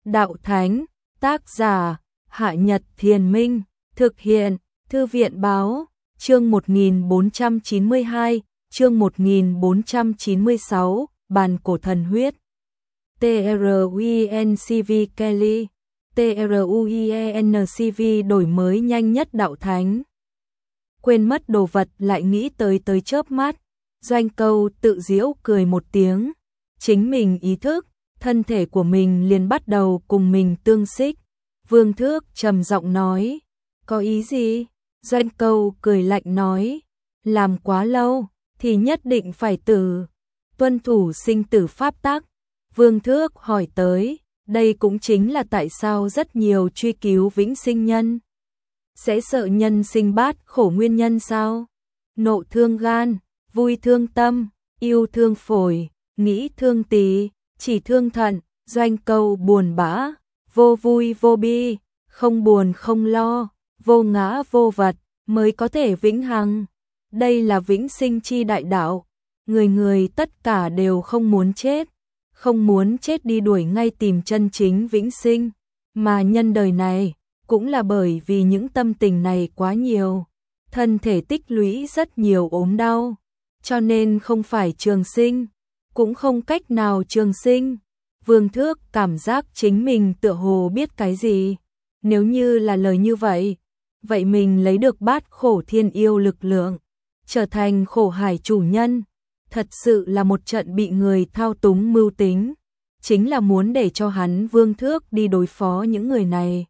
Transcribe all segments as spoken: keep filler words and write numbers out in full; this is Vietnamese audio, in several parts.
Đạo Thánh, tác giả, Hạ Nhật Thiền Minh, thực hiện, Thư viện Báo, chương một nghìn bốn trăm chín mươi hai, chương một nghìn bốn trăm chín mươi sáu, Bàn Cổ Thần Huyết. tê rờ u en xê vê Kelly, tê rờ u en xê vê đổi mới nhanh nhất Đạo Thánh. Quên mất đồ vật lại nghĩ tới tới chớp mắt, Doanh Câu tự giễu cười một tiếng, chính mình ý thức, thân thể của mình liền bắt đầu cùng mình tương xích. Vương Thước trầm giọng nói, có ý gì? Doanh Câu cười lạnh nói, làm quá lâu thì nhất định phải tử, tuân thủ sinh tử pháp tắc. Vương Thước hỏi tới, đây cũng chính là tại sao rất nhiều truy cứu vĩnh sinh nhân sẽ sợ nhân sinh bát khổ nguyên nhân sao? Nộ thương gan, vui thương tâm, yêu thương phổi, nghĩ thương tỳ, chỉ thương thận. Doanh Câu buồn bã, vô vui vô bi, không buồn không lo, vô ngã vô vật, mới có thể vĩnh hằng. Đây là vĩnh sinh chi đại đạo. Người người tất cả đều không muốn chết, không muốn chết đi đuổi ngay tìm chân chính vĩnh sinh. Mà nhân đời này, cũng là bởi vì những tâm tình này quá nhiều, thân thể tích lũy rất nhiều ốm đau, cho nên không phải trường sinh, cũng không cách nào trường sinh. Vương Thước cảm giác chính mình tựa hồ biết cái gì. Nếu như là lời như vậy, vậy mình lấy được bát khổ thiên yêu lực lượng, trở thành khổ hải chủ nhân, thật sự là một trận bị người thao túng mưu tính, chính là muốn để cho hắn Vương Thước đi đối phó những người này.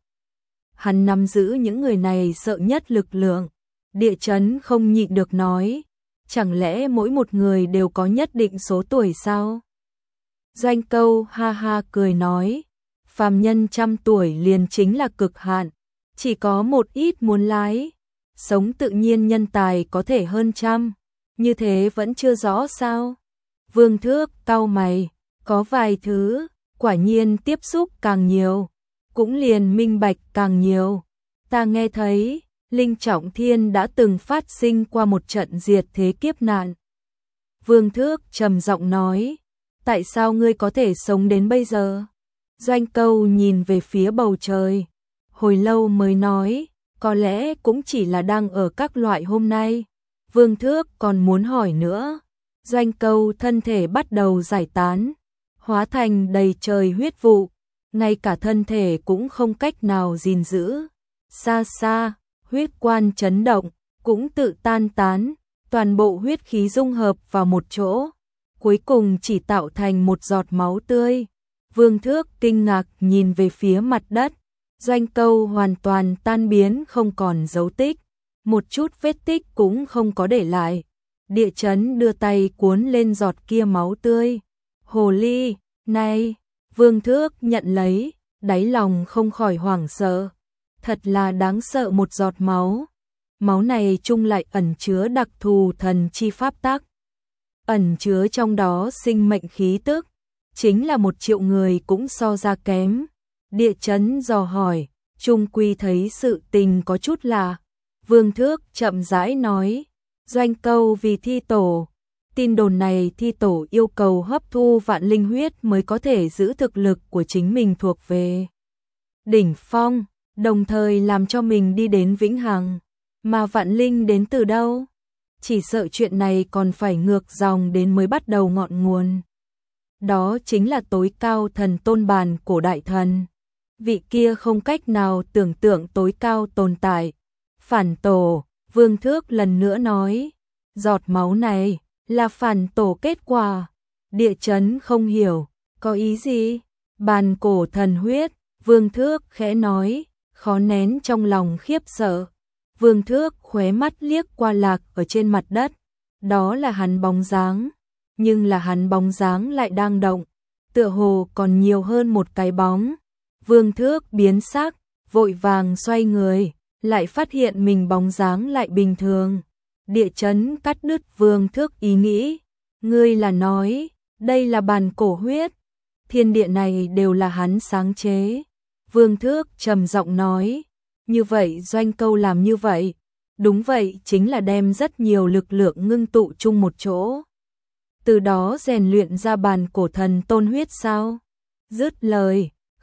Hắn nắm giữ những người này sợ nhất lực lượng. Địa Chấn không nhịn được nói, chẳng lẽ mỗi một người đều có nhất định số tuổi sao? Doanh Câu ha ha cười nói, phàm nhân trăm tuổi liền chính là cực hạn, chỉ có một ít muốn lái, sống tự nhiên nhân tài có thể hơn trăm, như thế vẫn chưa rõ sao? Vương Thước cau mày, có vài thứ, quả nhiên tiếp xúc càng nhiều, cũng liền minh bạch càng nhiều. Ta nghe thấy, Linh Trọng Thiên đã từng phát sinh qua một trận diệt thế kiếp nạn. Vương Thước trầm giọng nói, tại sao ngươi có thể sống đến bây giờ? Doanh Câu nhìn về phía bầu trời, hồi lâu mới nói, có lẽ cũng chỉ là đang ở các loại hôm nay. Vương Thước còn muốn hỏi nữa. Doanh Câu thân thể bắt đầu giải tán, hóa thành đầy trời huyết vụ, ngay cả thân thể cũng không cách nào gìn giữ. Xa xa, huyết quan chấn động, cũng tự tan tán, toàn bộ huyết khí dung hợp vào một chỗ, cuối cùng chỉ tạo thành một giọt máu tươi. Vương Thước kinh ngạc nhìn về phía mặt đất, Doanh Câu hoàn toàn tan biến không còn dấu tích, một chút vết tích cũng không có để lại. Địa Chấn đưa tay cuốn lên giọt kia máu tươi. Hồ ly, này, Vương Thước nhận lấy, đáy lòng không khỏi hoảng sợ. Thật là đáng sợ một giọt máu. Máu này chung lại ẩn chứa đặc thù thần chi pháp tắc, ẩn chứa trong đó sinh mệnh khí tức, chính là một triệu người cũng so ra kém. Địa Chấn dò hỏi, chung quy thấy sự tình có chút lạ. Vương Thước chậm rãi nói, Doanh Câu vì thi tổ, tin đồn này thi tổ yêu cầu hấp thu vạn linh huyết mới có thể giữ thực lực của chính mình thuộc về đỉnh phong, đồng thời làm cho mình đi đến vĩnh hằng. Mà vạn linh đến từ đâu? Chỉ sợ chuyện này còn phải ngược dòng đến mới bắt đầu ngọn nguồn. Đó chính là tối cao thần tôn bàn cổ đại thần. Vị kia không cách nào tưởng tượng tối cao tồn tại. Phản tổ, Vương Thước lần nữa nói, giọt máu này là phản tổ kết quả. Địa Chấn không hiểu, có ý gì? Bàn cổ thần huyết, Vương Thước khẽ nói, khó nén trong lòng khiếp sợ. Vương Thước khóe mắt liếc qua lạc ở trên mặt đất, đó là hắn bóng dáng, nhưng là hắn bóng dáng lại đang động, tựa hồ còn nhiều hơn một cái bóng. Vương Thước biến sắc, vội vàng xoay người, lại phát hiện mình bóng dáng lại bình thường. Địa Chấn cắt đứt Vương Thước ý nghĩ, ngươi là nói, đây là bàn cổ huyết, thiên địa này đều là hắn sáng chế. Vương Thước trầm giọng nói, như vậy Doanh Câu làm như vậy, đúng vậy chính là đem rất nhiều lực lượng ngưng tụ chung một chỗ, từ đó rèn luyện ra bàn cổ thần tôn huyết sao? Dứt lời,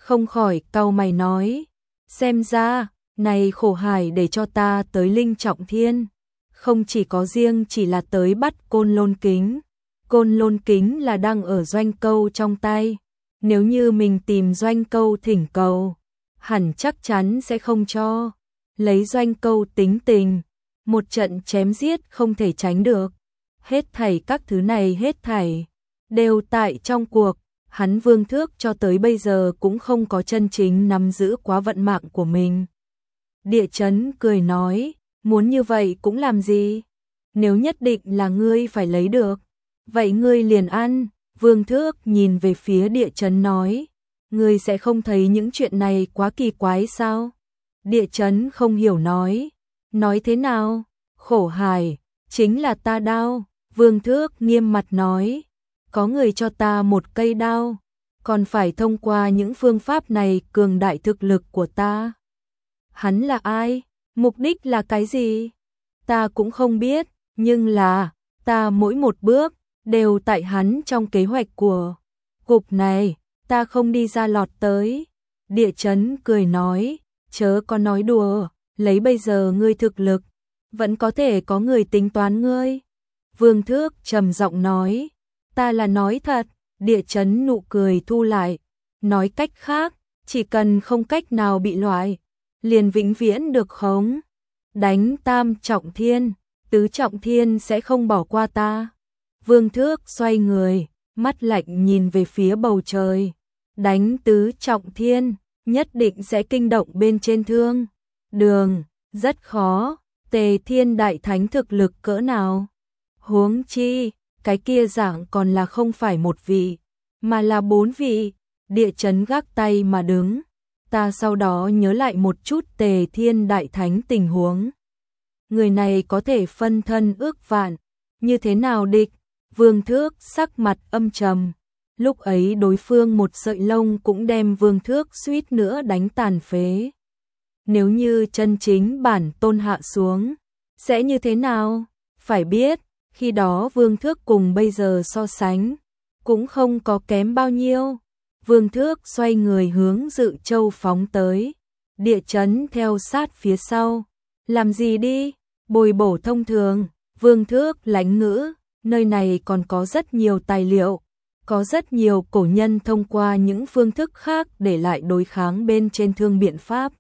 không khỏi cau mày nói, xem ra, này Khổ Hải để cho ta tới Linh Trọng Thiên, không chỉ có riêng chỉ là tới bắt Côn Lôn Kính. Côn Lôn Kính là đang ở Doanh Câu trong tay, nếu như mình tìm Doanh Câu thỉnh cầu, hẳn chắc chắn sẽ không cho. Lấy Doanh Câu tính tình, một trận chém giết không thể tránh được. Hết thảy các thứ này hết thảy đều tại trong cuộc, hắn Vương Thước cho tới bây giờ cũng không có chân chính nắm giữ quá vận mạng của mình. Địa Chấn cười nói, muốn như vậy cũng làm gì? Nếu nhất định là ngươi phải lấy được, vậy ngươi liền ăn. Vương Thước nhìn về phía Địa Chấn nói, ngươi sẽ không thấy những chuyện này quá kỳ quái sao? Địa Chấn không hiểu nói, nói thế nào? Khổ Hải, chính là ta đao. Vương Thước nghiêm mặt nói, có người cho ta một cây đao, còn phải thông qua những phương pháp này cường đại thực lực của ta. Hắn là ai? Mục đích là cái gì? Ta cũng không biết, nhưng là, ta mỗi một bước, đều tại hắn trong kế hoạch của cục này, ta không đi ra lọt tới. Địa Chấn cười nói, chớ có nói đùa, lấy bây giờ ngươi thực lực, vẫn có thể có người tính toán ngươi. Vương Thước trầm giọng nói, ta là nói thật. Địa Chấn nụ cười thu lại, nói cách khác, chỉ cần không cách nào bị loại, liền vĩnh viễn được khống. Đánh tam trọng thiên, tứ trọng thiên sẽ không bỏ qua ta. Vương Thước xoay người, mắt lạnh nhìn về phía bầu trời. Đánh tứ trọng thiên, nhất định sẽ kinh động bên trên thương đường, rất khó. Tề Thiên Đại Thánh thực lực cỡ nào? Huống chi, cái kia dạng còn là không phải một vị, mà là bốn vị. Địa Chấn gác tay mà đứng. Ta sau đó nhớ lại một chút Tề Thiên Đại Thánh tình huống. Người này có thể phân thân ước vạn, như thế nào địch? Vương Thước sắc mặt âm trầm. Lúc ấy đối phương một sợi lông cũng đem Vương Thước suýt nữa đánh tàn phế. Nếu như chân chính bản tôn hạ xuống, sẽ như thế nào? Phải biết, khi đó Vương Thước cùng bây giờ so sánh, cũng không có kém bao nhiêu. Vương Thước xoay người hướng Dự Châu phóng tới. Địa Chấn theo sát phía sau. Làm gì đi? Bồi bổ thông thường. Vương Thước lãnh ngữ, nơi này còn có rất nhiều tài liệu, có rất nhiều cổ nhân thông qua những phương thức khác để lại đối kháng bên trên thương biện pháp.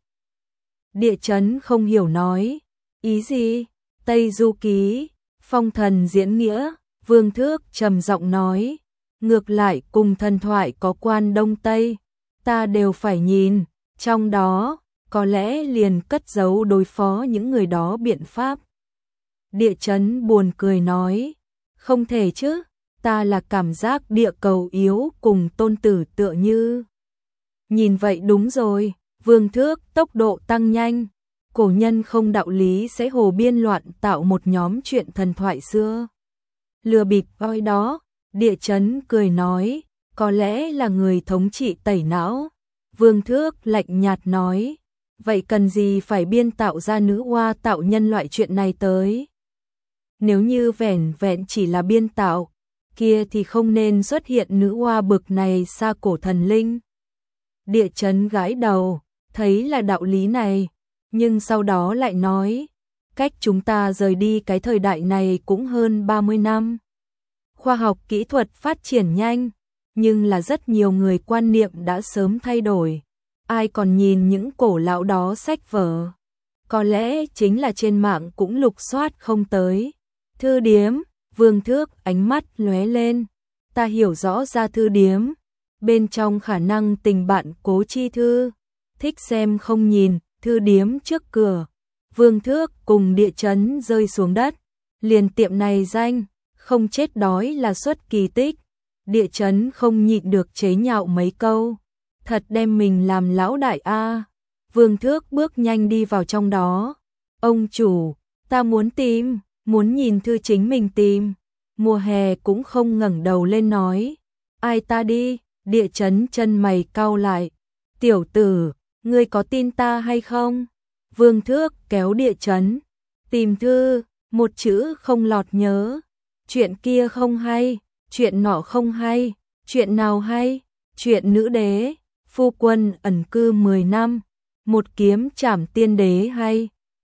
Địa Chấn không hiểu nói, ý gì? Tây Du Ký, Phong Thần diễn nghĩa. Vương Thước trầm giọng nói, ngược lại cùng thần thoại có quan Đông Tây, ta đều phải nhìn, trong đó có lẽ liền cất giấu đối phó những người đó biện pháp. Địa Chấn buồn cười nói, không thể chứ, ta là cảm giác địa cầu yếu cùng tôn tử tựa như. Nhìn vậy đúng rồi. Vương Thước tốc độ tăng nhanh, cổ nhân không đạo lý sẽ hồ biên loạn tạo một nhóm chuyện thần thoại xưa. Lừa bịp voi đó. Địa Chấn cười nói, có lẽ là người thống trị tẩy não. Vương Thước lạnh nhạt nói, vậy cần gì phải biên tạo ra nữ oa tạo nhân loại chuyện này tới? Nếu như vẻn vẹn chỉ là biên tạo, kia thì không nên xuất hiện nữ oa bực này xa cổ thần linh. Địa Chấn gãi đầu, thấy là đạo lý này, nhưng sau đó lại nói, cách chúng ta rời đi cái thời đại này cũng hơn ba mươi năm. Khoa học kỹ thuật phát triển nhanh, nhưng là rất nhiều người quan niệm đã sớm thay đổi. Ai còn nhìn những cổ lão đó sách vở? Có lẽ chính là trên mạng cũng lục soát không tới. Thư điếm. Vương Thước ánh mắt lóe lên. Ta hiểu rõ ra thư điếm. Bên trong khả năng tình bạn Cố Chi Thư. Thích xem không nhìn, thư điếm trước cửa. Vương Thước cùng Địa Chấn rơi xuống đất. Liền tiệm này danh, không chết đói là xuất kỳ tích. Địa Chấn không nhịn được chế nhạo mấy câu. Thật đem mình làm lão đại a. Vương Thước bước nhanh đi vào trong đó. Ông chủ, ta muốn tìm, muốn nhìn thư chính mình tìm. Mùa Hè cũng không ngẩng đầu lên nói. Ai ta đi? Địa Chấn chân mày cau lại. Tiểu tử, ngươi có tin ta hay không? Vương Thước kéo Địa Chấn. Tìm thư, một chữ không lọt nhớ. Chuyện kia không hay, chuyện nọ không hay, chuyện nào hay? Chuyện nữ đế, Phu quân ẩn cư mười năm, một kiếm trảm tiên đế hay